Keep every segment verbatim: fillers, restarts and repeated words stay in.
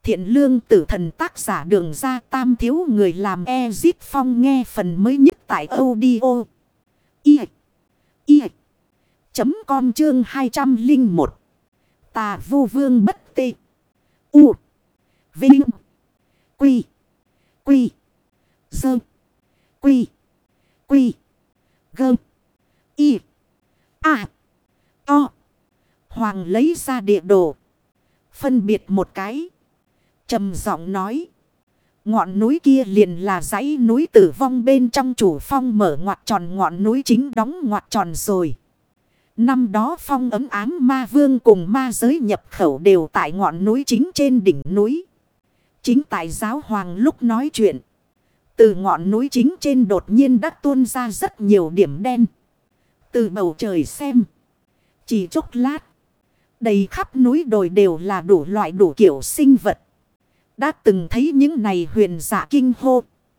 Thiện lương tử thần tác giả Đường Ra Tam thiếu người làm Ezip Phong nghe phần mới nhất tại audio. I. I. Chấm com chương hai trăm lẻ một. Tà vô vương bất tê. U. Vinh. Quy. Quy. Dơ. Quy. Quy. Gơ. Y. A. To. Hoàng lấy ra địa đồ. Phân biệt một cái. Trầm giọng nói. Ngọn núi kia liền là dãy núi tử vong bên trong chủ phong mở ngoặt tròn ngọn núi chính đóng ngoặt tròn rồi. Năm đó phong ấm ám ma vương cùng ma giới nhập khẩu đều tại ngọn núi chính trên đỉnh núi. Chính tại giáo hoàng lúc nói chuyện. Từ ngọn núi chính trên đột nhiên đã tuôn ra rất nhiều điểm đen. Từ bầu trời xem. Chỉ chốc lát. Đầy khắp núi đồi đều là đủ loại đủ kiểu sinh vật. Đã từng thấy những này huyền giả kinh hô.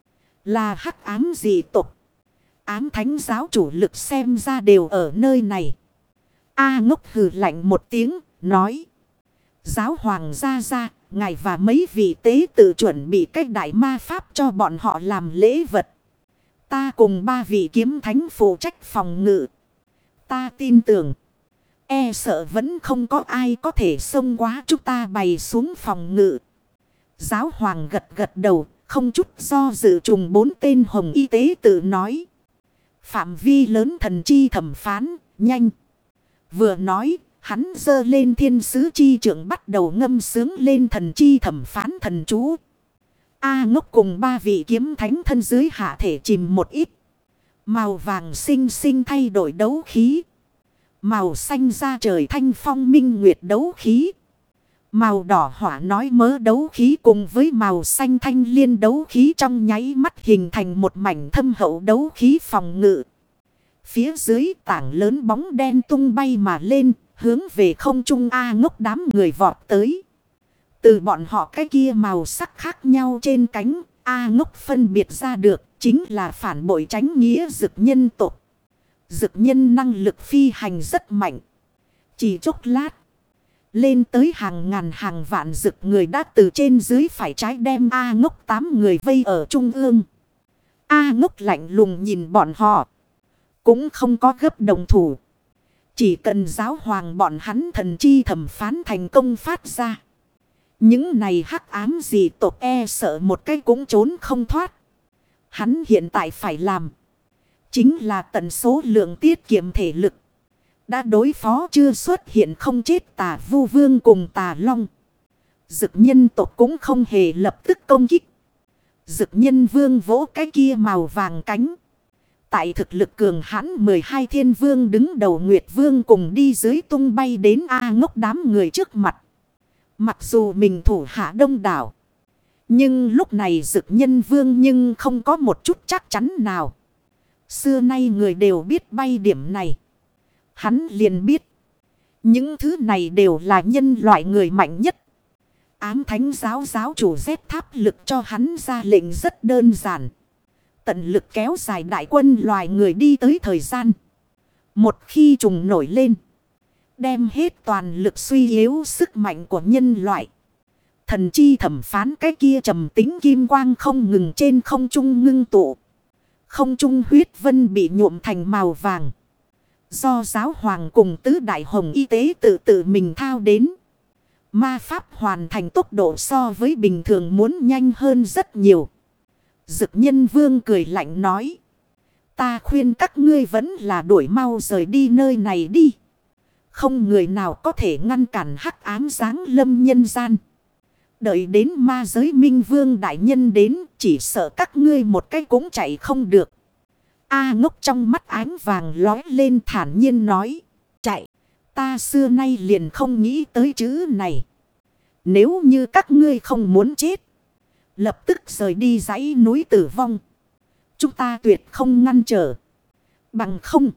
Là hắc ám dị tộc. Ám thánh giáo chủ lực xem ra đều ở nơi này. A ngốc hừ lạnh một tiếng, nói. Giáo hoàng ra ra, ngài và mấy vị tế tự chuẩn bị cách đại ma pháp cho bọn họ làm lễ vật. Ta cùng ba vị kiếm thánh phụ trách phòng ngự. Ta tin tưởng. E sợ vẫn không có ai có thể xông quá chúng ta bày xuống phòng ngự. Giáo hoàng gật gật đầu, không chút do dự trùng bốn tên hồng y tế tự nói. Phạm vi lớn thần chi thẩm phán, nhanh. Vừa nói, hắn giơ lên thiên sứ chi trưởng bắt đầu ngâm sướng lên thần chi thẩm phán thần chú. A ngốc cùng ba vị kiếm thánh thân dưới hạ thể chìm một ít. Màu vàng xinh xinh thay đổi đấu khí. Màu xanh da trời thanh phong minh nguyệt đấu khí. Màu đỏ hỏa nói mớ đấu khí cùng với màu xanh thanh liên đấu khí trong nháy mắt hình thành một mảnh thâm hậu đấu khí phòng ngự. Phía dưới tảng lớn bóng đen tung bay mà lên, hướng về không trung A ngốc đám người vọt tới. Từ bọn họ cái kia màu sắc khác nhau trên cánh, A ngốc phân biệt ra được chính là phản bội tránh nghĩa dực nhân tộc. Dực nhân năng lực phi hành rất mạnh. Chỉ chốc lát. Lên tới hàng ngàn hàng vạn dực người đã từ trên dưới phải trái đem A ngốc tám người vây ở trung ương. A ngốc lạnh lùng nhìn bọn họ. Cũng không có gấp đồng thủ. Chỉ cần giáo hoàng bọn hắn thần chi thẩm phán thành công phát ra. Những này hắc ám gì tộc e sợ một cái cũng trốn không thoát. Hắn hiện tại phải làm. Chính là tần số lượng tiết kiệm thể lực. Đã đối phó chưa xuất hiện không chết tà vu vương cùng tà long. Dực nhân tộc cũng không hề lập tức công kích. Dực nhân vương vỗ cái kia màu vàng cánh. Tại thực lực cường hãn mười hai thiên vương đứng đầu Nguyệt Vương cùng đi dưới tung bay đến A ngốc đám người trước mặt. Mặc dù mình thủ hạ đông đảo. Nhưng lúc này dực nhân vương nhưng không có một chút chắc chắn nào. Xưa nay người đều biết bay điểm này. Hắn liền biết. Những thứ này đều là nhân loại người mạnh nhất. Ám thánh giáo giáo chủ Z tháp lực cho hắn ra lệnh rất đơn giản. Tận lực kéo dài đại quân loài người đi tới thời gian. Một khi trùng nổi lên. Đem hết toàn lực suy yếu sức mạnh của nhân loại. Thần chi thẩm phán cái kia trầm tính kim quang không ngừng trên không trung ngưng tụ. Không trung huyết vân bị nhuộm thành màu vàng. Do giáo hoàng cùng tứ đại hồng y tế tự tự mình thao đến. Ma pháp hoàn thành tốc độ so với bình thường muốn nhanh hơn rất nhiều. Dực nhân vương cười lạnh nói. Ta khuyên các ngươi vẫn là đuổi mau rời đi nơi này đi. Không người nào có thể ngăn cản hắc ám giáng lâm nhân gian. Đợi đến ma giới minh vương đại nhân đến chỉ sợ các ngươi một cái cũng chạy không được. A ngốc trong mắt ánh vàng lói lên thản nhiên nói. Chạy, ta xưa nay liền không nghĩ tới chữ này. Nếu như các ngươi không muốn chết. Lập tức rời đi dãy núi tử vong. Chúng ta tuyệt không ngăn trở. Bằng không.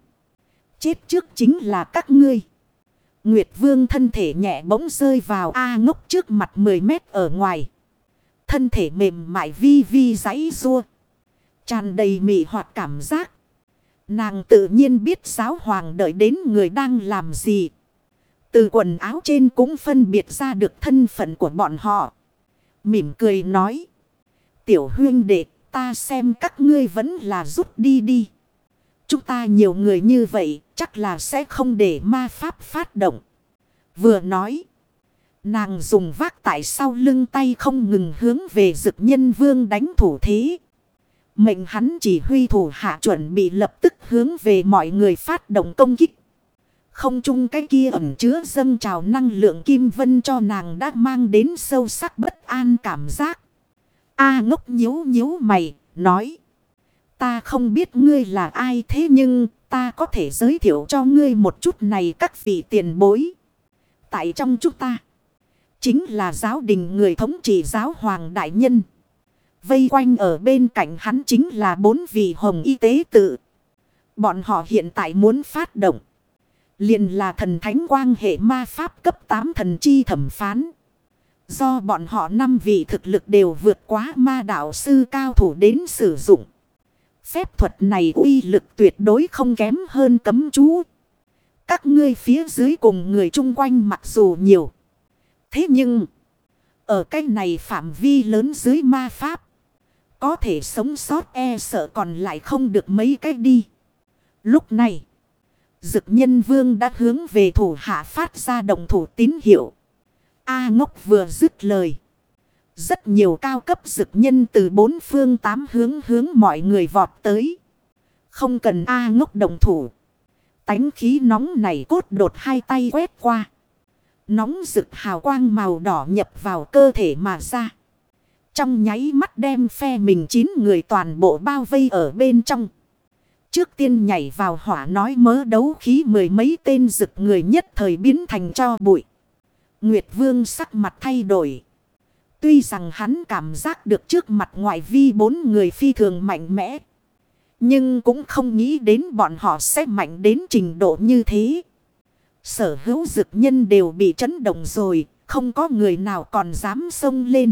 Chết trước chính là các ngươi. Nguyệt Vương thân thể nhẹ bỗng rơi vào A ngốc trước mặt mười mét ở ngoài. Thân thể mềm mại vi vi giãy giụa. Tràn đầy mị hoặc cảm giác. Nàng tự nhiên biết giáo hoàng đợi đến người đang làm gì. Từ quần áo trên cũng phân biệt ra được thân phận của bọn họ. Mỉm cười nói. Tiểu huynh đệ, ta xem các ngươi vẫn là rút đi đi. Chúng ta nhiều người như vậy, chắc là sẽ không để ma pháp phát động. Vừa nói, nàng dùng vác tại sau lưng tay không ngừng hướng về Dực Nhân Vương đánh thủ thế. Mệnh hắn chỉ huy thủ hạ chuẩn bị lập tức hướng về mọi người phát động công kích. Không chung cái kia ẩn chứa dâng trào năng lượng kim vân cho nàng đã mang đến sâu sắc bất an cảm giác. A Ngốc nhíu nhíu mày, nói. Ta không biết ngươi là ai thế nhưng ta có thể giới thiệu cho ngươi một chút này các vị tiền bối. Tại trong chúng ta, chính là giáo đình người thống trị giáo hoàng đại nhân. Vây quanh ở bên cạnh hắn chính là bốn vị hồng y tế tự. Bọn họ hiện tại muốn phát động. Liền là thần thánh quang hệ ma pháp cấp tám thần chi thẩm phán. Do bọn họ năm vị thực lực đều vượt quá ma đạo sư cao thủ đến sử dụng. Phép thuật này uy lực tuyệt đối không kém hơn cấm chú. Các ngươi phía dưới cùng người chung quanh mặc dù nhiều. Thế nhưng, ở cái này phạm vi lớn dưới ma pháp, có thể sống sót e sợ còn lại không được mấy cái đi. Lúc này, Dực Nhân Vương đã hướng về thủ hạ phát ra động thủ tín hiệu. A Ngốc vừa dứt lời. Rất nhiều cao cấp dực nhân từ bốn phương tám hướng hướng mọi người vọt tới. Không cần A Ngốc động thủ. Tánh khí nóng này cốt đột hai tay quét qua. Nóng rực hào quang màu đỏ nhập vào cơ thể mà ra. Trong nháy mắt đem phe mình chín người toàn bộ bao vây ở bên trong. Trước tiên nhảy vào hỏa nói mớ đấu khí mười mấy tên rực người nhất thời biến thành cho bụi. Nguyệt Vương sắc mặt thay đổi. Tuy rằng hắn cảm giác được trước mặt ngoại vi bốn người phi thường mạnh mẽ. Nhưng cũng không nghĩ đến bọn họ sẽ mạnh đến trình độ như thế. Sở hữu dực nhân đều bị chấn động rồi. Không có người nào còn dám xông lên.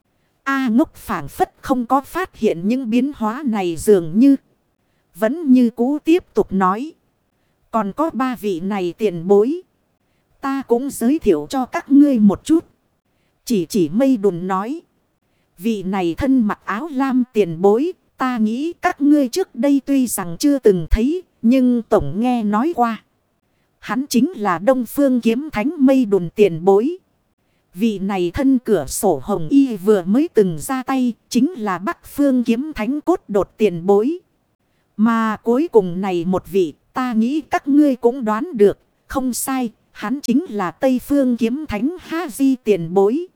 A Ngốc phảng phất không có phát hiện những biến hóa này dường như. Vẫn như cũ tiếp tục nói. Còn có ba vị này tiền bối. Ta cũng giới thiệu cho các ngươi một chút. Chỉ chỉ Mây Đùn nói. Vị này thân mặc áo lam tiền bối. Ta nghĩ các ngươi trước đây tuy rằng chưa từng thấy. Nhưng tổng nghe nói qua. Hắn chính là Đông Phương Kiếm Thánh Mây Đùn tiền bối. Vị này thân cửa sổ hồng y vừa mới từng ra tay. Chính là Bắc Phương Kiếm Thánh cốt đột tiền bối. Mà cuối cùng này một vị. Ta nghĩ các ngươi cũng đoán được. Không sai. Hắn chính là Tây Phương Kiếm Thánh Ha Di tiền bối.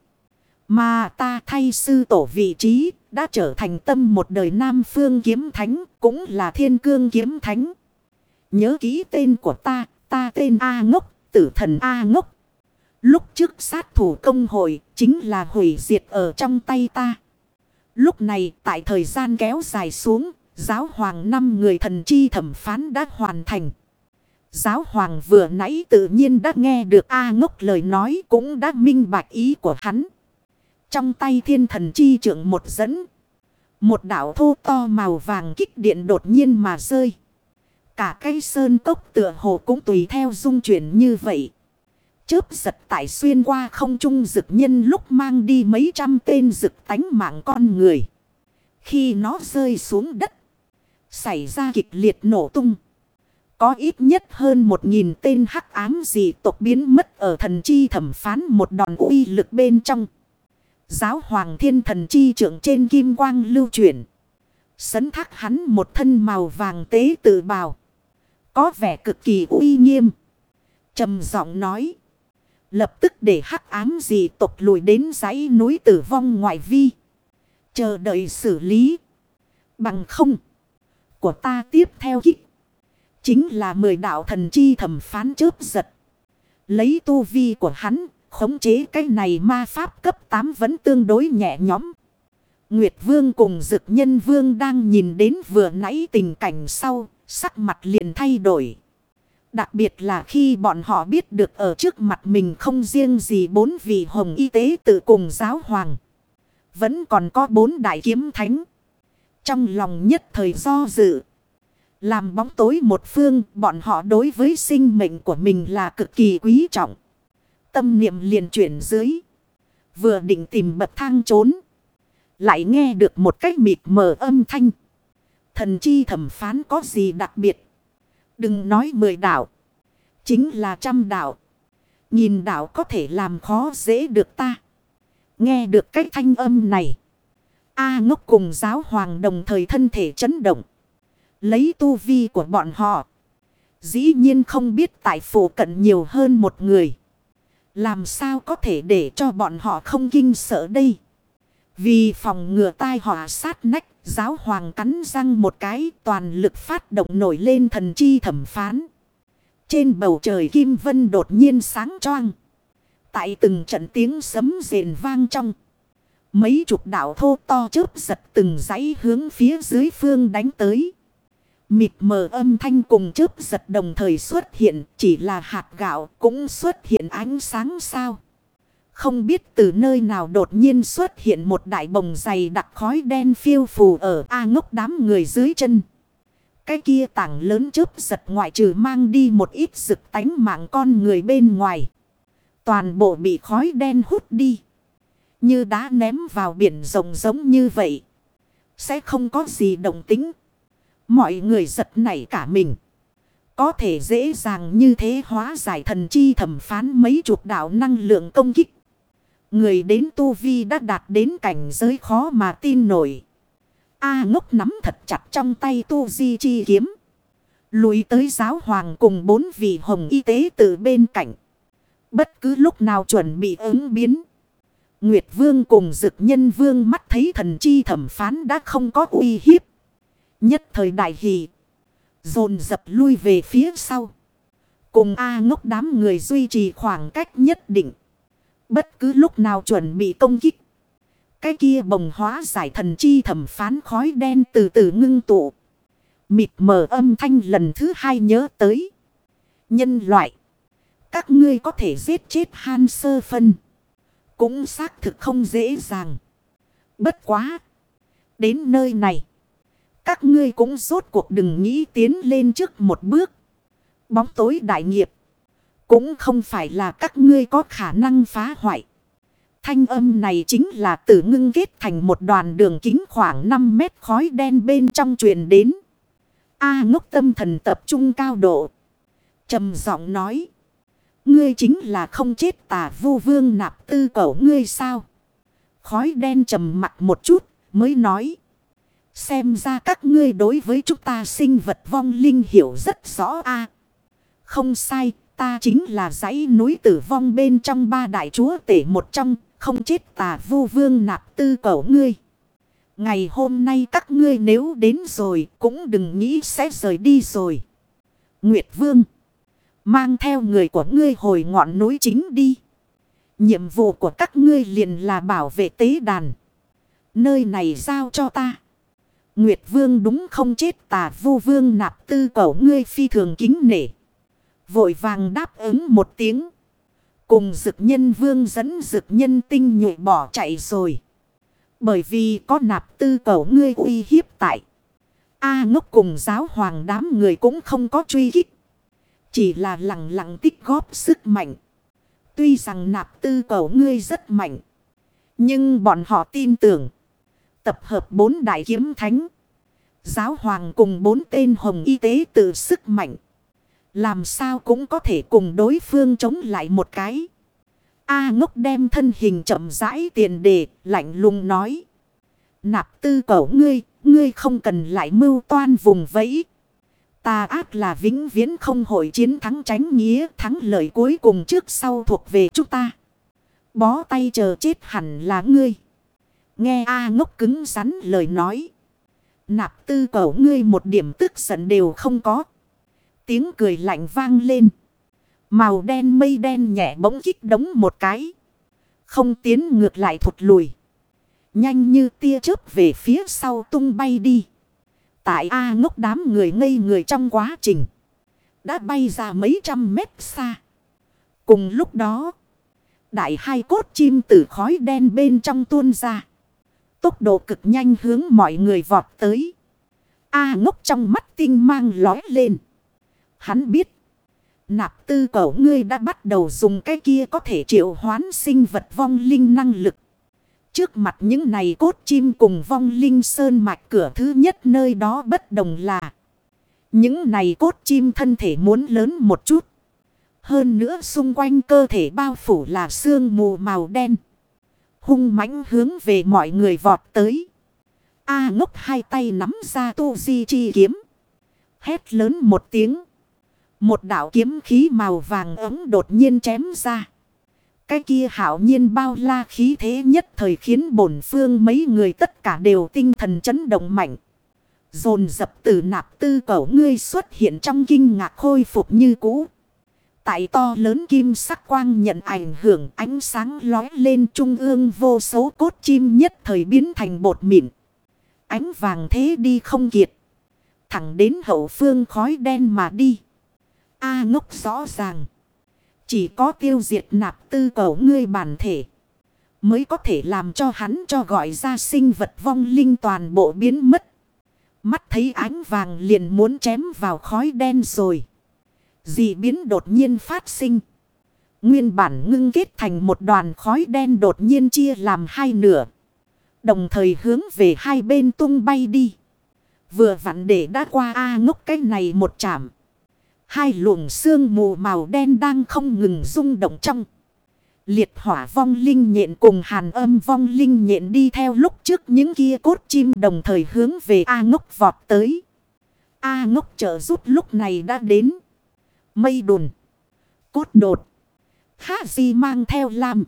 Mà ta thay sư tổ vị trí. Đã trở thành tâm một đời Nam Phương Kiếm Thánh. Cũng là Thiên Cương Kiếm Thánh. Nhớ kỹ tên của ta. Ta tên A Ngốc. Tử thần A Ngốc. Lúc trước sát thủ công hội. Chính là hủy diệt ở trong tay ta. Lúc này tại thời gian kéo dài xuống. Giáo hoàng năm người thần chi thẩm phán đã hoàn thành. Giáo hoàng vừa nãy tự nhiên đã nghe được A Ngốc lời nói. Cũng đã minh bạch ý của hắn. Trong tay thiên thần chi trượng một dẫn. Một đạo thô to màu vàng kích điện đột nhiên mà rơi. Cả cây sơn cốc tựa hồ cũng tùy theo dung chuyển như vậy. Chớp giật tại xuyên qua không trung dực nhân lúc mang đi mấy trăm tên dực tánh mạng con người. Khi nó rơi xuống đất. Xảy ra kịch liệt nổ tung. Có ít nhất hơn một nghìn tên hắc ám dị tộc biến mất ở thần chi thẩm phán một đòn uy lực bên trong. Giáo hoàng thiên thần chi trưởng trên kim quang lưu chuyển. Sấn thác hắn một thân màu vàng tế tự bào. Có vẻ cực kỳ uy nghiêm. Trầm giọng nói. Lập tức để hắc ám dị tộc lùi đến dãy núi tử vong ngoại vi. Chờ đợi xử lý. Bằng không. Của ta tiếp theo kích. Chính là mười đạo thần chi thẩm phán chớp giật. Lấy tu vi của hắn. Khống chế cái này ma pháp cấp tám vẫn tương đối nhẹ nhõm. Nguyệt Vương cùng Dực Nhân Vương đang nhìn đến vừa nãy tình cảnh sau. Sắc mặt liền thay đổi. Đặc biệt là khi bọn họ biết được ở trước mặt mình không riêng gì bốn vị hồng y tế tự cùng giáo hoàng. Vẫn còn có bốn đại kiếm thánh. Trong lòng nhất thời do dự. Làm bóng tối một phương, bọn họ đối với sinh mệnh của mình là cực kỳ quý trọng. Tâm niệm liền chuyển dưới. Vừa định tìm bậc thang trốn. Lại nghe được một cách mịt mờ âm thanh. Thần chi thẩm phán có gì đặc biệt. Đừng nói mười đạo. Chính là trăm đạo. Nhìn đạo có thể làm khó dễ được ta. Nghe được cái thanh âm này. A Ngốc cùng giáo hoàng đồng thời thân thể chấn động. Lấy tu vi của bọn họ. Dĩ nhiên không biết tại phủ cận nhiều hơn một người. Làm sao có thể để cho bọn họ không kinh sợ đây. Vì phòng ngừa tai họa sát nách. Giáo hoàng cắn răng một cái toàn lực phát động nổi lên thần chi thẩm phán. Trên bầu trời kim vân đột nhiên sáng choang. Tại từng trận tiếng sấm rền vang trong. Mấy chục đạo thô to chớp giật từng dãy hướng phía dưới phương đánh tới. Mịt mờ âm thanh cùng chớp giật đồng thời xuất hiện. Chỉ là hạt gạo cũng xuất hiện ánh sáng sao. Không biết từ nơi nào đột nhiên xuất hiện một đại bồng dày đặc khói đen phiêu phù ở A Ngốc đám người dưới chân. Cái kia tảng lớn chớp giật ngoại trừ mang đi một ít rực tánh mạng con người bên ngoài. Toàn bộ bị khói đen hút đi. Như đá ném vào biển rộng giống như vậy. Sẽ không có gì động tính. Mọi người giật nảy cả mình. Có thể dễ dàng như thế hóa giải thần chi thẩm phán mấy chục đạo năng lượng công kích. Người đến tu vi đã đạt đến cảnh giới khó mà tin nổi. A Ngốc nắm thật chặt trong tay tu di chi kiếm. Lùi tới giáo hoàng cùng bốn vị hồng y tế từ bên cạnh. Bất cứ lúc nào chuẩn bị ứng biến. Nguyệt Vương cùng Dực Nhân Vương mắt thấy thần chi thẩm phán đã không có uy hiếp. Nhất thời đại hỷ. Dồn dập lui về phía sau. Cùng A Ngốc đám người duy trì khoảng cách nhất định. Bất cứ lúc nào chuẩn bị công kích. Cái kia bồng hóa giải thần chi thẩm phán khói đen từ từ ngưng tụ. Mịt mờ âm thanh lần thứ hai nhớ tới. Nhân loại. Các ngươi có thể giết chết Han Sơ Phân. Cũng xác thực không dễ dàng. Bất quá. Đến nơi này. Các ngươi cũng rốt cuộc đừng nghĩ tiến lên trước một bước. Bóng tối đại nghiệp. Cũng không phải là các ngươi có khả năng phá hoại. Thanh âm này chính là tự ngưng kết thành một đoàn đường kính khoảng năm mét khói đen bên trong truyền đến. A Ngốc tâm thần tập trung cao độ. Trầm giọng nói. Ngươi chính là không chết Tà Vu Vương Nạp Tư cẩu ngươi sao? Khói đen trầm mặt một chút mới nói. Xem ra các ngươi đối với chúng ta sinh vật vong linh hiểu rất rõ a. Không sai, ta chính là dãy núi tử vong bên trong ba đại chúa tể một trong, không chết Tà Vu Vương Nạp Tư cẩu ngươi. Ngày hôm nay các ngươi nếu đến rồi cũng đừng nghĩ sẽ rời đi rồi. Nguyệt Vương. Mang theo người của ngươi hồi ngọn núi chính đi. Nhiệm vụ của các ngươi liền là bảo vệ tế đàn. Nơi này giao cho ta. Nguyệt Vương đúng không chết Tà Vu Vương Nạp Tư cẩu ngươi phi thường kính nể. Vội vàng đáp ứng một tiếng. Cùng Dực Nhân Vương dẫn Dực Nhân Tinh nhuệ bỏ chạy rồi. Bởi vì có Nạp Tư cẩu ngươi uy hiếp tại. A Ngốc cùng giáo hoàng đám người cũng không có truy kích. Chỉ là lặng lặng tích góp sức mạnh. Tuy rằng Nạp Tư cẩu ngươi rất mạnh. Nhưng bọn họ tin tưởng. Tập hợp bốn đại kiếm thánh. Giáo hoàng cùng bốn tên hồng y tế tự sức mạnh. Làm sao cũng có thể cùng đối phương chống lại một cái. A Ngốc đem thân hình chậm rãi tiền đề, lạnh lùng nói. Nạp Tư cẩu ngươi, ngươi không cần lại mưu toan vùng vẫy. Tà ác là vĩnh viễn không hội chiến thắng tránh nghĩa, thắng lợi cuối cùng trước sau thuộc về chúng ta. Bó tay chờ chết hẳn là ngươi. Nghe A Ngốc cứng rắn lời nói. Nạp Tư cẩu ngươi một điểm tức giận đều không có. Tiếng cười lạnh vang lên. Màu đen mây đen nhẹ bỗng kích đống một cái. Không tiến ngược lại thụt lùi. Nhanh như tia chớp về phía sau tung bay đi. Tại A Ngốc đám người ngây người trong quá trình. Đã bay ra mấy trăm mét xa. Cùng lúc đó. Đại hai cốt chim từ khói đen bên trong tuôn ra. Tốc độ cực nhanh hướng mọi người vọt tới. A Ngốc trong mắt tinh mang lói lên. Hắn biết. Nạp tư cẩu ngươi đã bắt đầu dùng cái kia có thể triệu hoán sinh vật vong linh năng lực. Trước mặt những này cốt chim cùng vong linh sơn mạch cửa thứ nhất nơi đó bất đồng là. Những này cốt chim thân thể muốn lớn một chút. Hơn nữa xung quanh cơ thể bao phủ là sương mù màu đen. Hung mãnh hướng về mọi người vọt tới. A Ngốc hai tay nắm ra tu di chi kiếm. Hét lớn một tiếng. Một đạo kiếm khí màu vàng ấm đột nhiên chém ra. Cái kia hạo nhiên bao la khí thế nhất thời khiến bổn phương mấy người tất cả đều tinh thần chấn động mạnh. Dồn dập từ nạp tư cẩu ngươi xuất hiện trong kinh ngạc khôi phục như cũ. Tại to lớn kim sắc quang nhận ảnh hưởng ánh sáng lói lên trung ương vô số cốt chim nhất thời biến thành bột mịn. Ánh vàng thế đi không kiệt. Thẳng đến hậu phương khói đen mà đi. A Ngốc rõ ràng. Chỉ có tiêu diệt nạp tư cẩu ngươi bản thể. Mới có thể làm cho hắn cho gọi ra sinh vật vong linh toàn bộ biến mất. Mắt thấy ánh vàng liền muốn chém vào khói đen rồi. Dị biến đột nhiên phát sinh. Nguyên bản ngưng kết thành một đoàn khói đen đột nhiên chia làm hai nửa. Đồng thời hướng về hai bên tung bay đi. Vừa vặn để đã qua A Ngốc cái này một chạm. Hai luồng sương mù màu đen đang không ngừng rung động trong. Liệt hỏa vong linh nhện cùng hàn âm vong linh nhện đi theo lúc trước những kia cốt chim đồng thời hướng về A Ngốc vọt tới. A Ngốc trợ giúp lúc này đã đến. Mây đùn. Cốt đột. Há gì mang theo lam.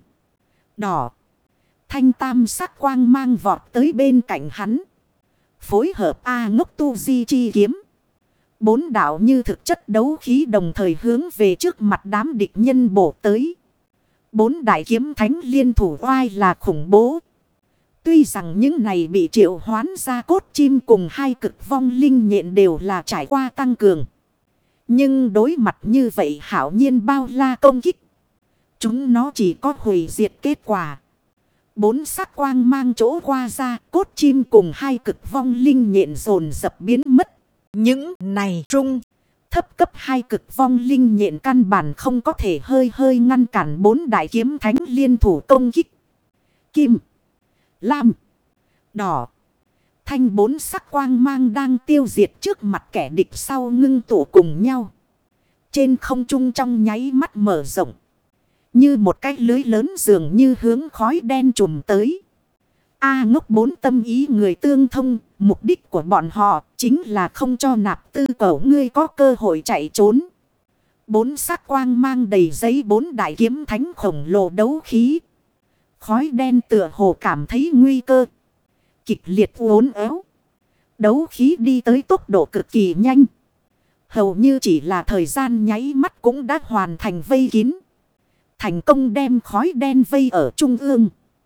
Đỏ. Thanh tam sắc quang mang vọt tới bên cạnh hắn. Phối hợp A Ngốc tu di chi kiếm. Bốn đạo như thực chất đấu khí đồng thời hướng về trước mặt đám địch nhân bổ tới. Bốn đại kiếm thánh liên thủ oai là khủng bố. Tuy rằng những này bị triệu hoán ra cốt chim cùng hai cực vong linh nhện đều là trải qua tăng cường. Nhưng đối mặt như vậy hảo nhiên bao la công kích. Chúng nó chỉ có hủy diệt kết quả. Bốn sắc quang mang chỗ qua ra cốt chim cùng hai cực vong linh nhện dồn dập biến mất. Những này trung thấp cấp hai cực vong linh nhện căn bản không có thể hơi hơi ngăn cản bốn đại kiếm thánh liên thủ công kích. Kim, lam, đỏ, thanh bốn sắc quang mang đang tiêu diệt trước mặt kẻ địch sau ngưng tụ cùng nhau. Trên không trung trong nháy mắt mở rộng. Như một cái lưới lớn dường như hướng khói đen trùm tới. A Ngốc bốn tâm ý người tương thông. Mục đích của bọn họ chính là không cho nạp tư cẩu ngươi có cơ hội chạy trốn. Bốn sắc quang mang đầy giấy bốn đại kiếm thánh khổng lồ đấu khí. Khói đen tựa hồ cảm thấy nguy cơ. Kịch liệt uốn éo. Đấu khí đi tới tốc độ cực kỳ nhanh. Hầu như chỉ là thời gian nháy mắt cũng đã hoàn thành vây kín. Thành công đem khói đen vây ở trung ương.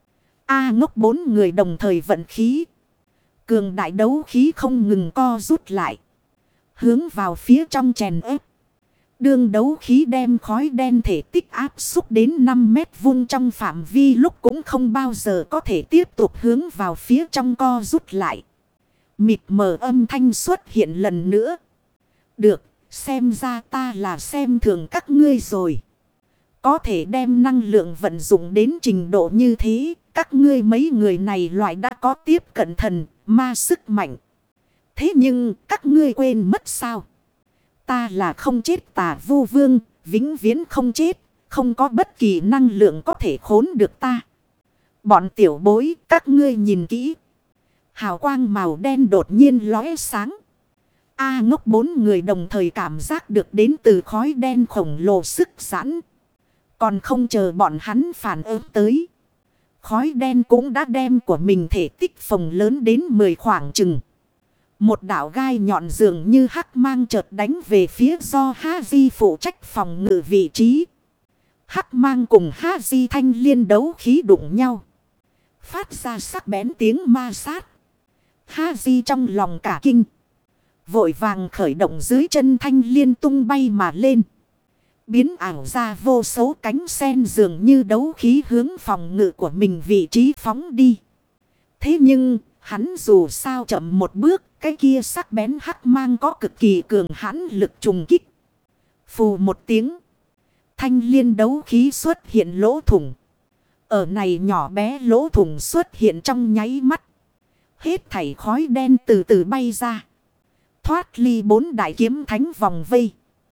A Ngốc bốn người đồng thời vận khí. Cường đại đấu khí không ngừng co rút lại. Hướng vào phía trong chèn ép. Đường đấu khí đem khói đen thể tích áp xúc đến năm mét vuông trong phạm vi lúc cũng không bao giờ có thể tiếp tục hướng vào phía trong co rút lại. Mịt mờ âm thanh xuất hiện lần nữa. Được, xem ra ta là xem thường các ngươi rồi. Có thể đem năng lượng vận dụng đến trình độ như thế. Các ngươi mấy người này loại đã có tiếp cận thần, ma sức mạnh. Thế nhưng các ngươi quên mất sao? Ta là không chết tà vu vương, vĩnh viễn không chết. Không có bất kỳ năng lượng có thể khốn được ta. Bọn tiểu bối, các ngươi nhìn kỹ. Hào quang màu đen đột nhiên lóe sáng. A Ngốc bốn người đồng thời cảm giác được đến từ khói đen khổng lồ sức giãn. Còn không chờ bọn hắn phản ứng tới. Khói đen cũng đã đem của mình thể tích phồng lớn đến mười khoảng chừng. Một đạo gai nhọn dường như hắc mang chợt đánh về phía do Ha-di phụ trách phòng ngự vị trí. Hắc mang cùng Ha-di thanh liên đấu khí đụng nhau. Phát ra sắc bén tiếng ma sát. Ha-di trong lòng cả kinh. Vội vàng khởi động dưới chân thanh liên tung bay mà lên. Biến ảo ra vô số cánh sen dường như đấu khí hướng phòng ngự của mình vị trí phóng đi. Thế nhưng, hắn dù sao chậm một bước, cái kia sắc bén hắc mang có cực kỳ cường hãn lực trùng kích. Phù một tiếng. Thanh liên đấu khí xuất hiện lỗ thủng. Ở này nhỏ bé lỗ thủng xuất hiện trong nháy mắt. Hết thảy khói đen từ từ bay ra. Thoát ly bốn đại kiếm thánh vòng vây.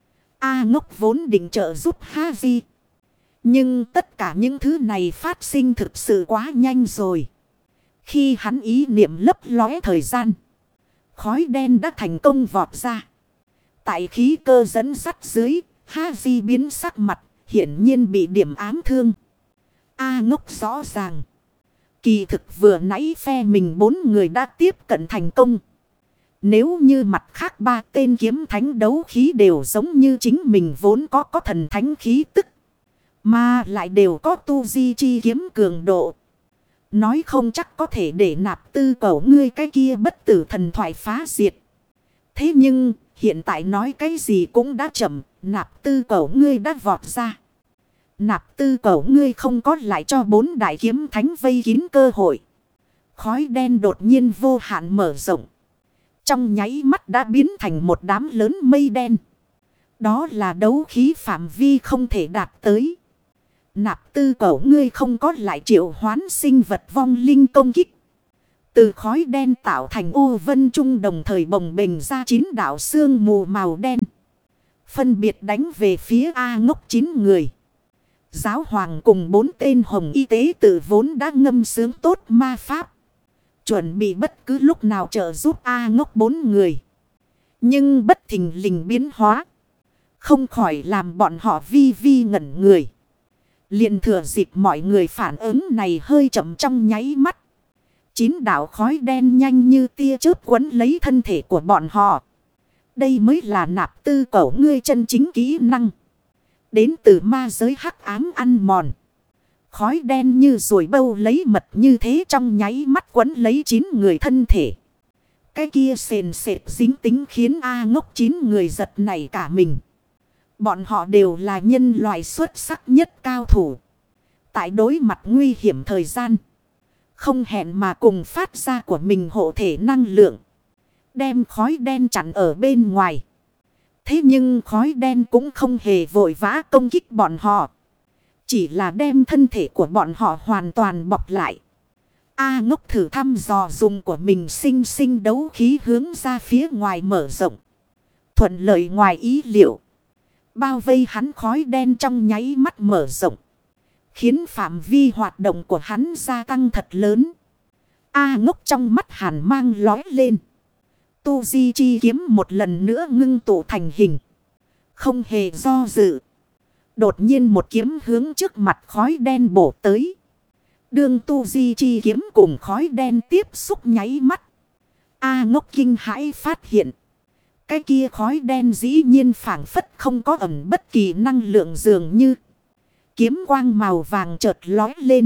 A Ngốc vốn định trợ giúp Ha-di. Nhưng tất cả những thứ này phát sinh thực sự quá nhanh rồi. Khi hắn ý niệm lấp lóe thời gian. Khói đen đã thành công vọt ra. Tại khí cơ dẫn sắt dưới. Ha-di biến sắc mặt. Hiển nhiên bị điểm ám thương. A Ngốc rõ ràng. Kỳ thực vừa nãy phe mình bốn người đã tiếp cận thành công. Nếu như mặt khác ba tên kiếm thánh đấu khí đều giống như chính mình vốn có có thần thánh khí tức. Mà lại đều có tu di chi kiếm cường độ. Nói không chắc có thể để Nạp Tư Cẩu ngươi cái kia bất tử thần thoại phá diệt. Thế nhưng hiện tại nói cái gì cũng đã chậm. Nạp Tư Cẩu ngươi đã vọt ra. Nạp Tư Cẩu ngươi không có lại cho bốn đại kiếm thánh vây kín cơ hội. Khói đen đột nhiên vô hạn mở rộng. Trong nháy mắt đã biến thành một đám lớn mây đen. Đó là đấu khí phạm vi không thể đạt tới. Nạp Tư Cẩu ngươi không có lại triệu hoán sinh vật vong linh công kích. Từ khói đen tạo thành ô vân trung đồng thời bồng bềnh ra chín đạo sương mù màu đen. Phân biệt đánh về phía A Ngốc chín người. Giáo hoàng cùng bốn tên hồng y tế tự vốn đã ngâm sướng tốt ma pháp. Chuẩn bị bất cứ lúc nào trợ giúp A Ngốc bốn người. Nhưng bất thình lình biến hóa. Không khỏi làm bọn họ vi vi ngẩn người. Liền thừa dịp mọi người phản ứng này hơi chậm trong nháy mắt. Chín đạo khói đen nhanh như tia chớp quấn lấy thân thể của bọn họ. Đây mới là Nạp Tư Cẩu ngươi chân chính kỹ năng. Đến từ ma giới hắc ám ăn mòn. Khói đen như ruồi bâu lấy mật như thế trong nháy mắt quấn lấy chín người thân thể. Cái kia sền sệt dính tính khiến A Ngốc chín người giật nảy cả mình. Bọn họ đều là nhân loại xuất sắc nhất cao thủ. Tại đối mặt nguy hiểm thời gian. Không hẹn mà cùng phát ra của mình hộ thể năng lượng. Đem khói đen chặn ở bên ngoài. Thế nhưng khói đen cũng không hề vội vã công kích bọn họ. Chỉ là đem thân thể của bọn họ hoàn toàn bọc lại. A Ngốc thử thăm dò dùng của mình sinh sinh đấu khí hướng ra phía ngoài mở rộng. Thuận lợi ngoài ý liệu. Bao vây hắn khói đen trong nháy mắt mở rộng. Khiến phạm vi hoạt động của hắn gia tăng thật lớn. A Ngốc trong mắt hàn mang lói lên. Tu di chi kiếm một lần nữa ngưng tụ thành hình. Không hề do dự. Đột nhiên một kiếm hướng trước mặt khói đen bổ tới. Đương tu di chi kiếm cùng khói đen tiếp xúc nháy mắt. A Ngốc kinh hãi phát hiện. Cái kia khói đen dĩ nhiên phảng phất không có ẩn bất kỳ năng lượng dường như. Kiếm quang màu vàng chợt lói lên.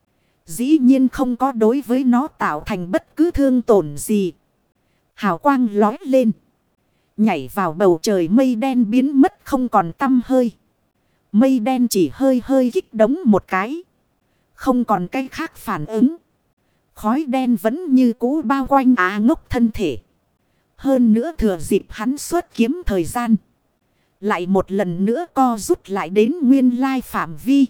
Dĩ nhiên không có đối với nó tạo thành bất cứ thương tổn gì. Hào quang lói lên. Nhảy vào bầu trời mây đen biến mất không còn tăm hơi. Mây đen chỉ hơi hơi kích đống một cái. Không còn cái khác phản ứng. Khói đen vẫn như cũ bao quanh A Ngốc thân thể. Hơn nữa thừa dịp hắn xuất kiếm thời gian. Lại một lần nữa co rút lại đến nguyên lai phạm vi.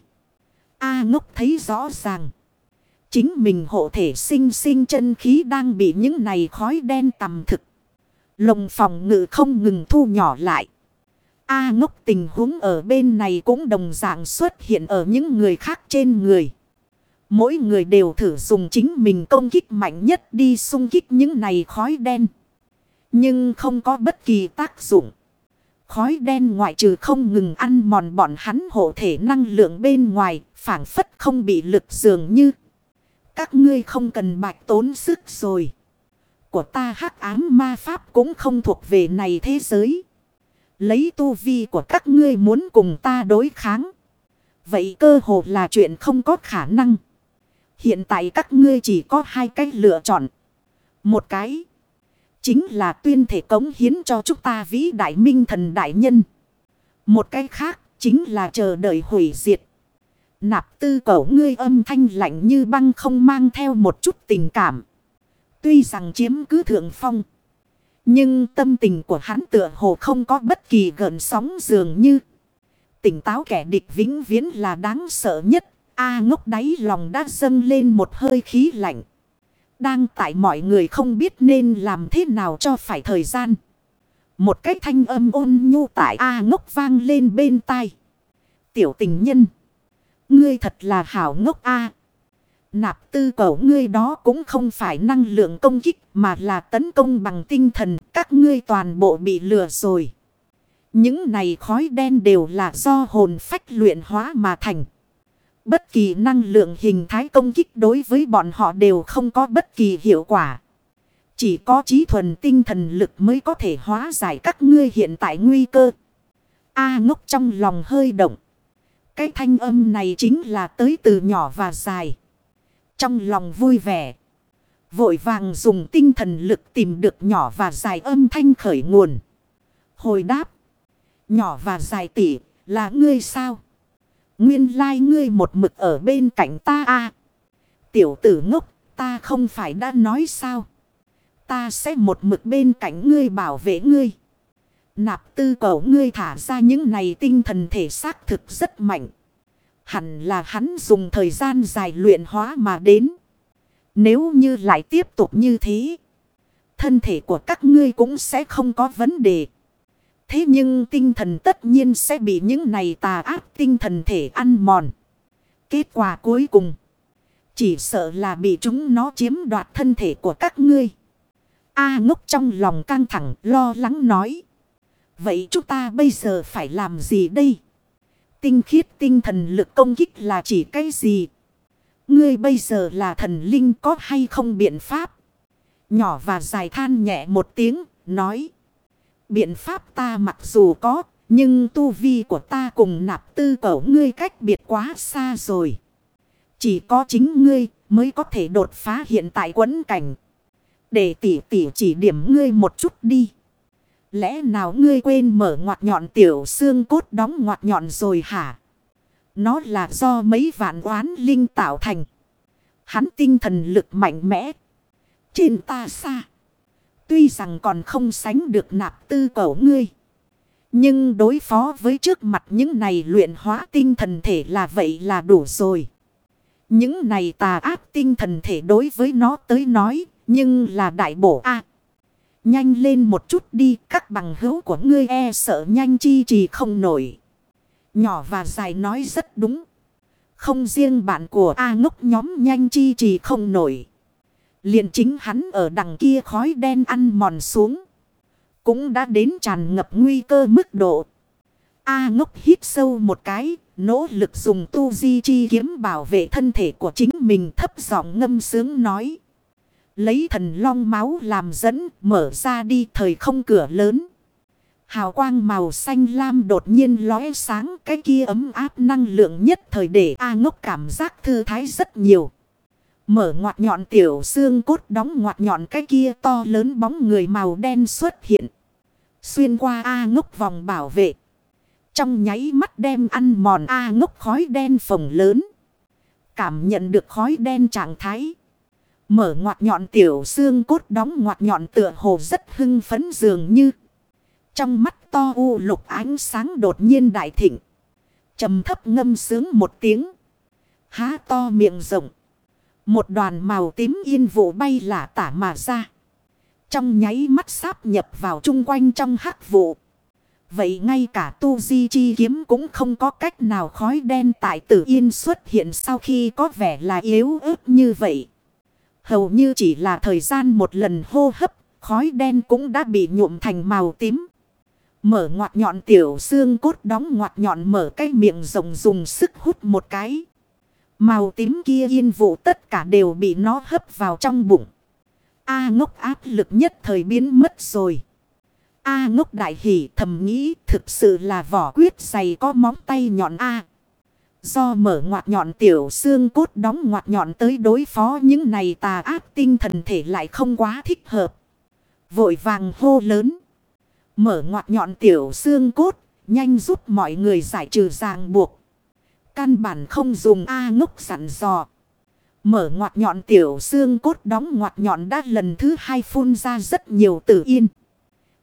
A Ngốc thấy rõ ràng. Chính mình hộ thể sinh sinh chân khí đang bị những này khói đen tầm thực. Lồng phòng ngự không ngừng thu nhỏ lại. A Ngốc tình huống ở bên này cũng đồng dạng xuất hiện ở những người khác trên người. Mỗi người đều thử dùng chính mình công kích mạnh nhất đi xung kích những này khói đen. Nhưng không có bất kỳ tác dụng. Khói đen ngoại trừ không ngừng ăn mòn bọn hắn hộ thể năng lượng bên ngoài, phảng phất không bị lực dường như. Các ngươi không cần bạch tốn sức rồi. Của ta hắc ám ma pháp cũng không thuộc về này thế giới. Lấy tu vi của các ngươi muốn cùng ta đối kháng. Vậy cơ hồ là chuyện không có khả năng. Hiện tại các ngươi chỉ có hai cách lựa chọn. Một cái chính là tuyên thể cống hiến cho chúng ta vĩ đại minh thần đại nhân. Một cái khác chính là chờ đợi hủy diệt. Nạp Tư Cẩu ngươi âm thanh lạnh như băng không mang theo một chút tình cảm. Tuy rằng chiếm cứ thượng phong. Nhưng tâm tình của hắn tựa hồ không có bất kỳ gợn sóng dường như. Tỉnh táo kẻ địch vĩnh viễn là đáng sợ nhất. A Ngốc đáy lòng đã dâng lên một hơi khí lạnh. Đang tại mọi người không biết nên làm thế nào cho phải thời gian. Một cái thanh âm ôn nhu tại A Ngốc vang lên bên tai. Tiểu tình nhân. Ngươi thật là hảo ngốc A. Nạp tư cầu ngươi đó cũng không phải năng lượng công kích mà là tấn công bằng tinh thần. Các ngươi toàn bộ bị lừa rồi. Những này khói đen đều là do hồn phách luyện hóa mà thành. Bất kỳ năng lượng hình thái công kích đối với bọn họ đều không có bất kỳ hiệu quả. Chỉ có trí thuần tinh thần lực mới có thể hóa giải các ngươi hiện tại nguy cơ. A Ngốc trong lòng hơi động. Cái thanh âm này chính là tới từ nhỏ và dài. Trong lòng vui vẻ. Vội vàng dùng tinh thần lực tìm được nhỏ và dài âm thanh khởi nguồn. Hồi đáp. Nhỏ và dài tỷ là ngươi sao? Nguyên lai like ngươi một mực ở bên cạnh ta a à, tiểu tử ngốc, ta không phải đã nói sao? Ta sẽ một mực bên cạnh ngươi bảo vệ ngươi. Nạp tư cầu ngươi thả ra những này tinh thần thể xác thực rất mạnh. Hẳn là hắn dùng thời gian dài luyện hóa mà đến. Nếu như lại tiếp tục như thế, thân thể của các ngươi cũng sẽ không có vấn đề. Thế nhưng tinh thần tất nhiên sẽ bị những này tà ác tinh thần thể ăn mòn. Kết quả cuối cùng, chỉ sợ là bị chúng nó chiếm đoạt thân thể của các ngươi. A Ngốc trong lòng căng thẳng lo lắng nói. Vậy chúng ta bây giờ phải làm gì đây? Tinh khiết tinh thần lực công kích là chỉ cái gì? Ngươi bây giờ là thần linh có hay không biện pháp? Nhỏ và dài than nhẹ một tiếng, nói. Biện pháp ta mặc dù có, nhưng tu vi của ta cùng nạp tư cầu ngươi cách biệt quá xa rồi. Chỉ có chính ngươi mới có thể đột phá hiện tại quẫn cảnh. Để tỉ tỉ chỉ điểm ngươi một chút đi. Lẽ nào ngươi quên mở ngoặt nhọn tiểu xương cốt đóng ngoặt nhọn rồi hả? Nó là do mấy vạn oán linh tạo thành. Hắn tinh thần lực mạnh mẽ. Trên ta xa. Tuy rằng còn không sánh được nạp tư cầu ngươi. Nhưng đối phó với trước mặt những này luyện hóa tinh thần thể là vậy là đủ rồi. Những này tà ác tinh thần thể đối với nó tới nói. Nhưng là đại bổ a à, nhanh lên một chút đi. Các bằng hữu của ngươi e sợ nhanh chi trì không nổi. Nhỏ và dài nói rất đúng. Không riêng bạn của A Ngốc nhóm nhanh chi trì không nổi. Liền chính hắn ở đằng kia khói đen ăn mòn xuống. Cũng đã đến tràn ngập nguy cơ mức độ. A Ngốc hít sâu một cái. Nỗ lực dùng tu di chi kiếm bảo vệ thân thể của chính mình, thấp giọng ngâm sướng nói. Lấy thần long máu làm dẫn, mở ra đi thời không cửa lớn. Hào quang màu xanh lam đột nhiên lóe sáng, cái kia ấm áp năng lượng nhất thời để A Ngốc cảm giác thư thái rất nhiều. Mở ngoặt nhọn tiểu xương cốt đóng ngoặt nhọn, cái kia to lớn bóng người màu đen xuất hiện. Xuyên qua A Ngốc vòng bảo vệ. Trong nháy mắt đem ăn mòn A Ngốc khói đen phồng lớn. Cảm nhận được khói đen trạng thái. Mở ngoặt nhọn tiểu xương cốt đóng ngoặt nhọn tựa hồ rất hưng phấn dường như. Trong mắt to u lục ánh sáng đột nhiên đại thịnh. Trầm thấp ngâm sướng một tiếng. Há to miệng rộng. Một đoàn màu tím yên vụ bay lả tả mà ra. Trong nháy mắt sáp nhập vào chung quanh trong hắc vụ. Vậy ngay cả tu di chi kiếm cũng không có cách nào khói đen tại Tử Yên xuất hiện sau khi có vẻ là yếu ớt như vậy. Hầu như chỉ là thời gian một lần hô hấp, khói đen cũng đã bị nhuộm thành màu tím. Mở ngoặt nhọn tiểu xương cốt đóng ngoặt nhọn, mở cái miệng rộng dùng sức hút một cái. Màu tím kia yên vụ tất cả đều bị nó hấp vào trong bụng. A Ngốc áp lực nhất thời biến mất rồi. A Ngốc đại hỉ thầm nghĩ, thực sự là vỏ quyết dày có móng tay nhọn A. Do mở ngoặt nhọn tiểu xương cốt đóng ngoặt nhọn tới đối phó những này tà ác tinh thần thể lại không quá thích hợp. Vội vàng hô lớn. Mở ngoặt nhọn tiểu xương cốt, nhanh giúp mọi người giải trừ ràng buộc. Căn bản không dùng A Ngốc dặn dò. Mở ngoặt nhọn tiểu xương cốt đóng ngoặt nhọn đã lần thứ hai phun ra rất nhiều tử yên.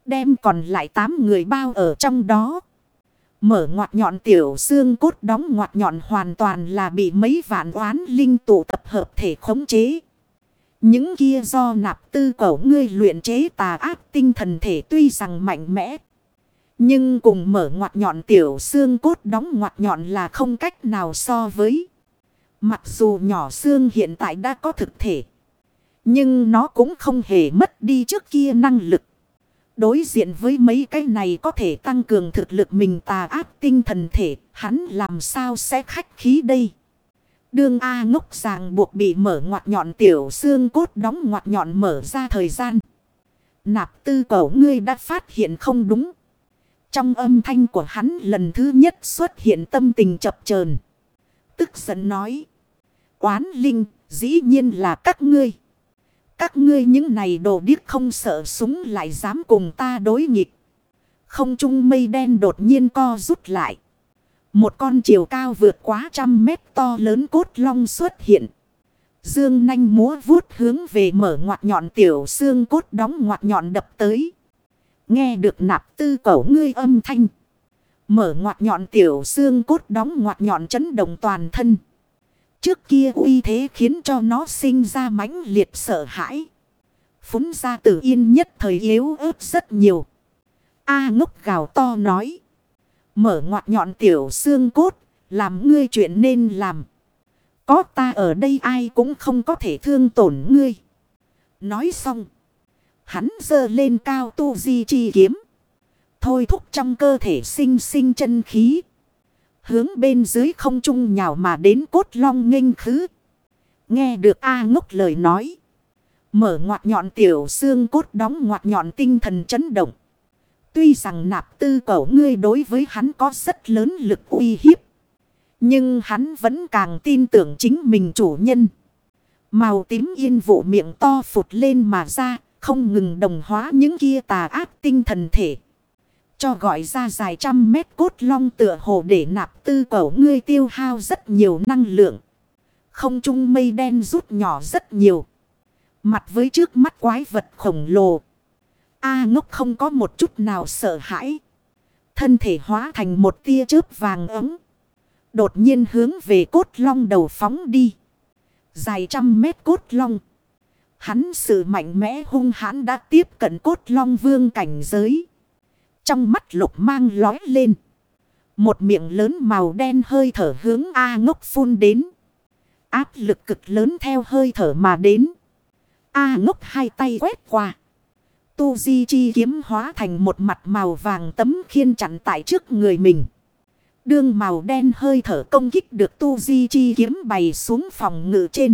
đem còn lại tám người bao ở trong đó. Mở ngoặt nhọn tiểu xương cốt đóng ngoặt nhọn hoàn toàn là bị mấy vạn oán linh tụ tập hợp thể khống chế. Những kia do nạp tư cẩu ngươi luyện chế tà ác tinh thần thể tuy rằng mạnh mẽ. Nhưng cùng mở ngoặt nhọn tiểu xương cốt đóng ngoặt nhọn là không cách nào so với. Mặc dù nhỏ xương hiện tại đã có thực thể. Nhưng nó cũng không hề mất đi trước kia năng lực. Đối diện với mấy cái này có thể tăng cường thực lực mình tà ác tinh thần thể. Hắn làm sao sẽ khách khí đây? Đương A Ngốc ràng buộc bị mở ngoặt nhọn tiểu xương cốt đóng ngoặt nhọn mở ra thời gian. Nạp tư cẩu ngươi đã phát hiện không đúng. Trong âm thanh của hắn lần thứ nhất xuất hiện tâm tình chập chờn, tức giận nói. Oán linh, dĩ nhiên là các ngươi. Các ngươi những này đồ điếc không sợ súng lại dám cùng ta đối nghịch. Không trung mây đen đột nhiên co rút lại. Một con chiều cao vượt quá trăm mét to lớn cốt long xuất hiện. Dương nanh múa vuốt hướng về mở ngoặt nhọn tiểu xương cốt đóng ngoặt nhọn đập tới. Nghe được nạp tư cẩu ngươi âm thanh. Mở ngoặt nhọn tiểu xương cốt đóng ngoặt nhọn chấn động toàn thân. Trước kia uy thế khiến cho nó sinh ra mãnh liệt sợ hãi. Phúng ra tử yên nhất thời yếu ớt rất nhiều. A Ngốc gào to nói. Mở ngoặt nhọn tiểu xương cốt, làm ngươi chuyện nên làm. Có ta ở đây ai cũng không có thể thương tổn ngươi. Nói xong. Hắn giơ lên cao tu di chi kiếm. Thôi thúc trong cơ thể sinh sinh chân khí. Hướng bên dưới không trung nhào mà đến cốt long nghênh khứ. Nghe được A Ngốc lời nói. Mở ngoặt nhọn tiểu xương cốt đóng ngoặt nhọn tinh thần chấn động. Tuy rằng nạp tư cẩu ngươi đối với hắn có rất lớn lực uy hiếp. Nhưng hắn vẫn càng tin tưởng chính mình chủ nhân. Màu tím yên vụ miệng to phụt lên mà ra. Không ngừng đồng hóa những kia tà ác tinh thần thể. Cho gọi ra dài trăm mét cốt long tựa hồ để nạp tư cẩu ngươi tiêu hao rất nhiều năng lượng. Không trung mây đen rút nhỏ rất nhiều. Mặt với trước mắt quái vật khổng lồ. A Ngốc không có một chút nào sợ hãi. Thân thể hóa thành một tia chớp vàng ấm. Đột nhiên hướng về cốt long đầu phóng đi. Dài trăm mét cốt long. Hắn sự mạnh mẽ hung hãn đã tiếp cận cốt long vương cảnh giới. Trong mắt lục mang lói lên. Một miệng lớn màu đen hơi thở hướng A Ngốc phun đến. Áp lực cực lớn theo hơi thở mà đến. A Ngốc hai tay quét qua. Tu di chi kiếm hóa thành một mặt màu vàng tấm khiên chặn tại trước người mình. Đương màu đen hơi thở công kích được tu di chi kiếm bày xuống phòng ngự trên.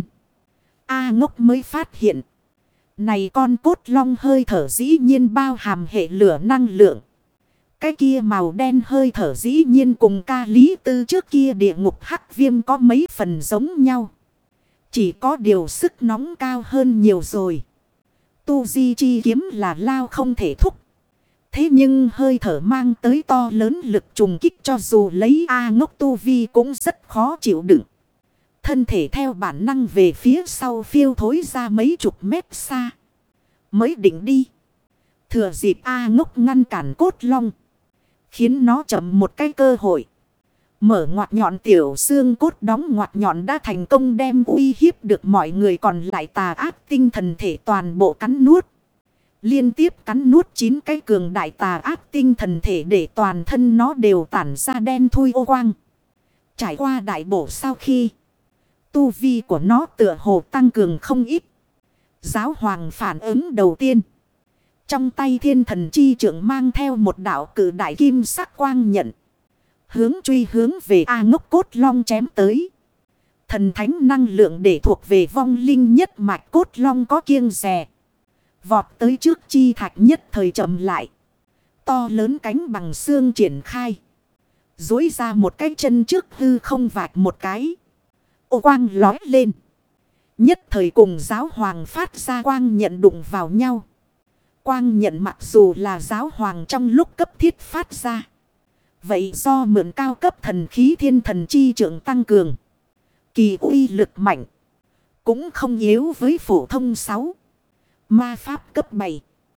A Ngốc mới phát hiện. Này con cốt long hơi thở dĩ nhiên bao hàm hệ lửa năng lượng. Cái kia màu đen hơi thở dĩ nhiên cùng ca lý tư trước kia địa ngục hắc viêm có mấy phần giống nhau. Chỉ có điều sức nóng cao hơn nhiều rồi. Tu di chi kiếm là lao không thể thúc. Thế nhưng hơi thở mang tới to lớn lực trùng kích cho dù lấy A Ngốc tu vi cũng rất khó chịu đựng. Thân thể theo bản năng về phía sau phiêu thối ra mấy chục mét xa. Mới định đi. Thừa dịp A Ngốc ngăn cản cốt long. Khiến nó chậm một cái cơ hội. Mở ngoặt nhọn tiểu xương cốt đóng ngoặt nhọn đã thành công đem uy hiếp được mọi người còn lại tà ác tinh thần thể toàn bộ cắn nuốt. Liên tiếp cắn nuốt chín cái cường đại tà ác tinh thần thể để toàn thân nó đều tản ra đen thui ô quang. Trải qua đại bổ sau khi tu vi của nó tựa hồ tăng cường không ít. Giáo hoàng phản ứng đầu tiên. Trong tay thiên thần chi trưởng mang theo một đạo cử đại kim sắc quang nhận. Hướng truy hướng về A Ngốc cốt long chém tới. Thần thánh năng lượng để thuộc về vong linh nhất mạch cốt long có kiêng dè. Vọt tới trước chi thạch nhất thời chậm lại. To lớn cánh bằng xương triển khai. Dối ra một cái chân trước hư không vạch một cái. Ô quang lói lên. Nhất thời cùng giáo hoàng phát ra quang nhận đụng vào nhau. Quang nhận mặc dù là giáo hoàng trong lúc cấp thiết phát ra. Vậy do mượn cao cấp thần khí thiên thần chi trưởng tăng cường. Kỳ uy lực mạnh. Cũng không yếu với phổ thông sáu. Ma pháp cấp bảy.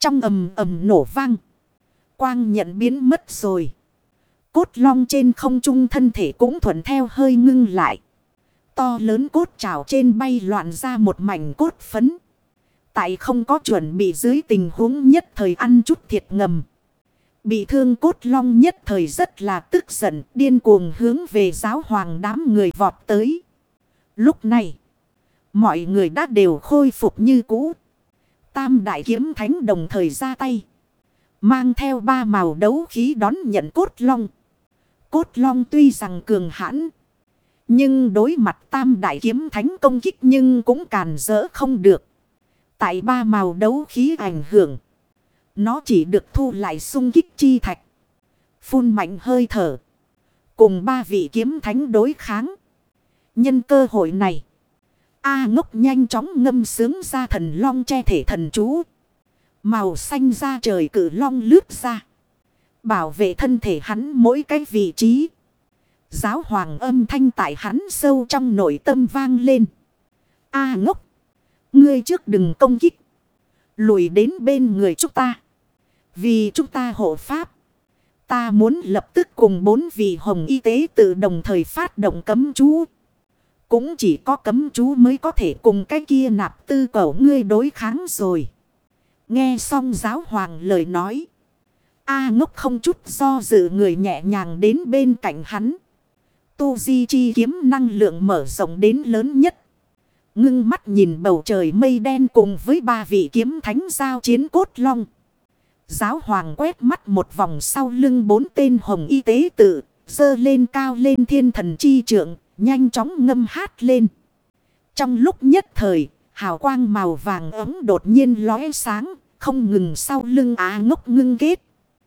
Trong ầm ầm nổ vang. Quang nhận biến mất rồi. Cốt long trên không trung thân thể cũng thuận theo hơi ngưng lại. To lớn cốt trảo trên bay loạn ra một mảnh cốt phấn. Tại không có chuẩn bị dưới tình huống nhất thời ăn chút thiệt ngầm. Bị thương cốt long nhất thời rất là tức giận, điên cuồng hướng về giáo hoàng đám người vọt tới. Lúc này, mọi người đã đều khôi phục như cũ. Tam đại kiếm thánh đồng thời ra tay. Mang theo ba màu đấu khí đón nhận cốt long. Cốt long tuy rằng cường hãn. Nhưng đối mặt tam đại kiếm thánh công kích nhưng cũng càn rỡ không được. Tại ba màu đấu khí ảnh hưởng. Nó chỉ được thu lại xung kích chi thạch. Phun mạnh hơi thở. Cùng ba vị kiếm thánh đối kháng. Nhân cơ hội này. A Ngốc nhanh chóng ngâm sướng ra thần long che thể thần chú. Màu xanh ra trời cử long lướt ra. Bảo vệ thân thể hắn mỗi cái vị trí. Giáo hoàng âm thanh tại hắn sâu trong nội tâm vang lên. A Ngốc. Ngươi trước đừng công kích. Lùi đến bên người chúng ta. Vì chúng ta hộ pháp. Ta muốn lập tức cùng bốn vị hồng y tế tự đồng thời phát động cấm chú. Cũng chỉ có cấm chú mới có thể cùng cái kia nạp tư cẩu ngươi đối kháng rồi. Nghe xong giáo hoàng lời nói. A Ngốc không chút do dự người nhẹ nhàng đến bên cạnh hắn. Tu di chi kiếm năng lượng mở rộng đến lớn nhất. Ngưng mắt nhìn bầu trời mây đen cùng với ba vị kiếm thánh giao chiến cốt long. Giáo hoàng quét mắt một vòng sau lưng bốn tên hồng y tế tự. Dơ lên cao lên thiên thần chi trượng. Nhanh chóng ngâm hát lên. Trong lúc nhất thời, hào quang màu vàng ấm đột nhiên lóe sáng. Không ngừng sau lưng A Ngốc ngưng kết.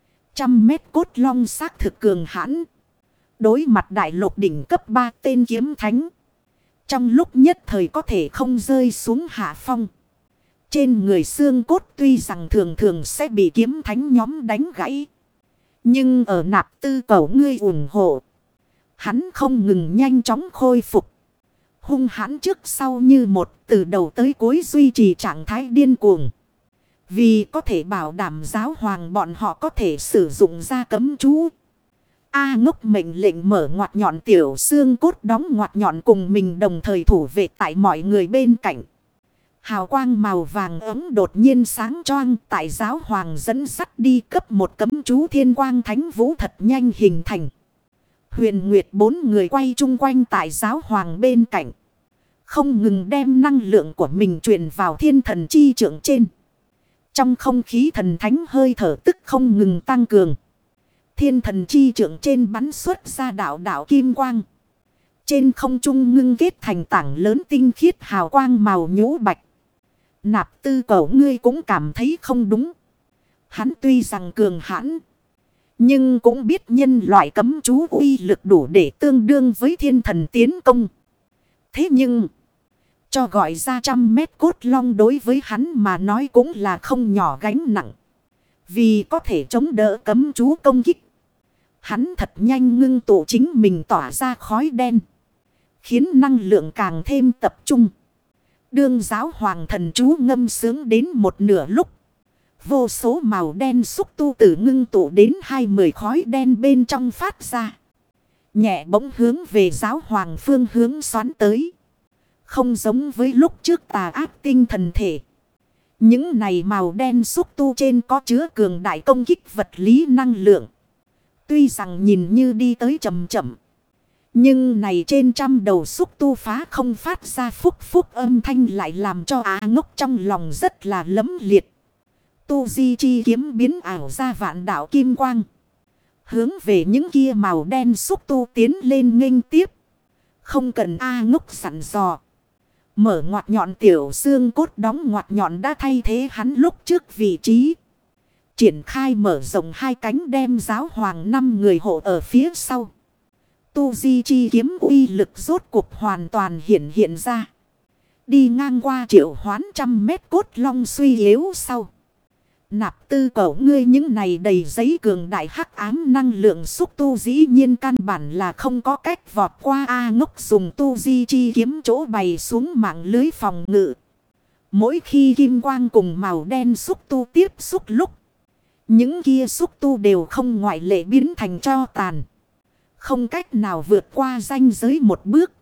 Trăm mét cốt long xác thực cường hãn. Đối mặt đại lục đỉnh cấp ba tên kiếm thánh. Trong lúc nhất thời có thể không rơi xuống hạ phong. Trên người xương cốt tuy rằng thường thường sẽ bị kiếm thánh nhóm đánh gãy. Nhưng ở nạp tư cẩu ngươi ủng hộ. Hắn không ngừng nhanh chóng khôi phục. Hung hãn trước sau như một từ đầu tới cuối duy trì trạng thái điên cuồng. Vì có thể bảo đảm giáo hoàng bọn họ có thể sử dụng ra cấm chú. A Ngốc mệnh lệnh mở ngoặt nhọn tiểu xương cốt đóng ngoặt nhọn cùng mình đồng thời thủ vệ tại mọi người bên cạnh. Hào quang màu vàng ấm đột nhiên sáng choang tại giáo hoàng dẫn dắt đi cấp một cấm chú thiên quang thánh vũ thật nhanh hình thành. Huyền Nguyệt bốn người quay chung quanh tại giáo hoàng bên cạnh. Không ngừng đem năng lượng của mình truyền vào thiên thần chi trượng trên. Trong không khí thần thánh hơi thở tức không ngừng tăng cường. Thiên thần chi trượng trên bắn xuất ra đạo đạo kim quang. Trên không trung ngưng kết thành tảng lớn tinh khiết hào quang màu nhũ bạch. Nạp tư cẩu ngươi cũng cảm thấy không đúng. Hắn tuy rằng cường hãn. Nhưng cũng biết nhân loại cấm chú uy lực đủ để tương đương với thiên thần tiến công. Thế nhưng, cho gọi ra trăm mét cốt long đối với hắn mà nói cũng là không nhỏ gánh nặng. Vì có thể chống đỡ cấm chú công kích. Hắn thật nhanh ngưng tụ chính mình tỏa ra khói đen. Khiến năng lượng càng thêm tập trung. Đương giáo hoàng thần chú ngâm sướng đến một nửa lúc. Vô số màu đen xúc tu tử ngưng tụ đến hai mươi khói đen bên trong phát ra. Nhẹ bỗng hướng về giáo hoàng phương hướng xoắn tới. Không giống với lúc trước tà ác tinh thần thể. Những này màu đen xúc tu trên có chứa cường đại công kích vật lý năng lượng. Tuy rằng nhìn như đi tới chậm chậm. Nhưng này trên trăm đầu xúc tu phá không phát ra phúc phúc âm thanh lại làm cho A Ngốc trong lòng rất là lấm liệt. Tu di chi kiếm biến ảo ra vạn đạo kim quang. Hướng về những kia màu đen xúc tu tiến lên nghênh tiếp. Không cần A Ngốc sẵn dò. Mở ngoặt nhọn tiểu xương cốt đóng ngoặt nhọn đã thay thế hắn lúc trước vị trí. Triển khai mở rộng hai cánh đem giáo hoàng năm người hộ ở phía sau. Tu di chi kiếm uy lực rốt cuộc hoàn toàn hiện hiện ra. Đi ngang qua triệu hoán trăm mét cốt long suy yếu sau. Nạp tư cẩu ngươi những này đầy giấy cường đại hắc ám năng lượng xúc tu dĩ nhiên căn bản là không có cách vọt qua A Ngốc dùng tu di chi kiếm chỗ bày xuống mạng lưới phòng ngự. Mỗi khi kim quang cùng màu đen xúc tu tiếp xúc lúc, những kia xúc tu đều không ngoại lệ biến thành tro tàn. Không cách nào vượt qua ranh giới một bước.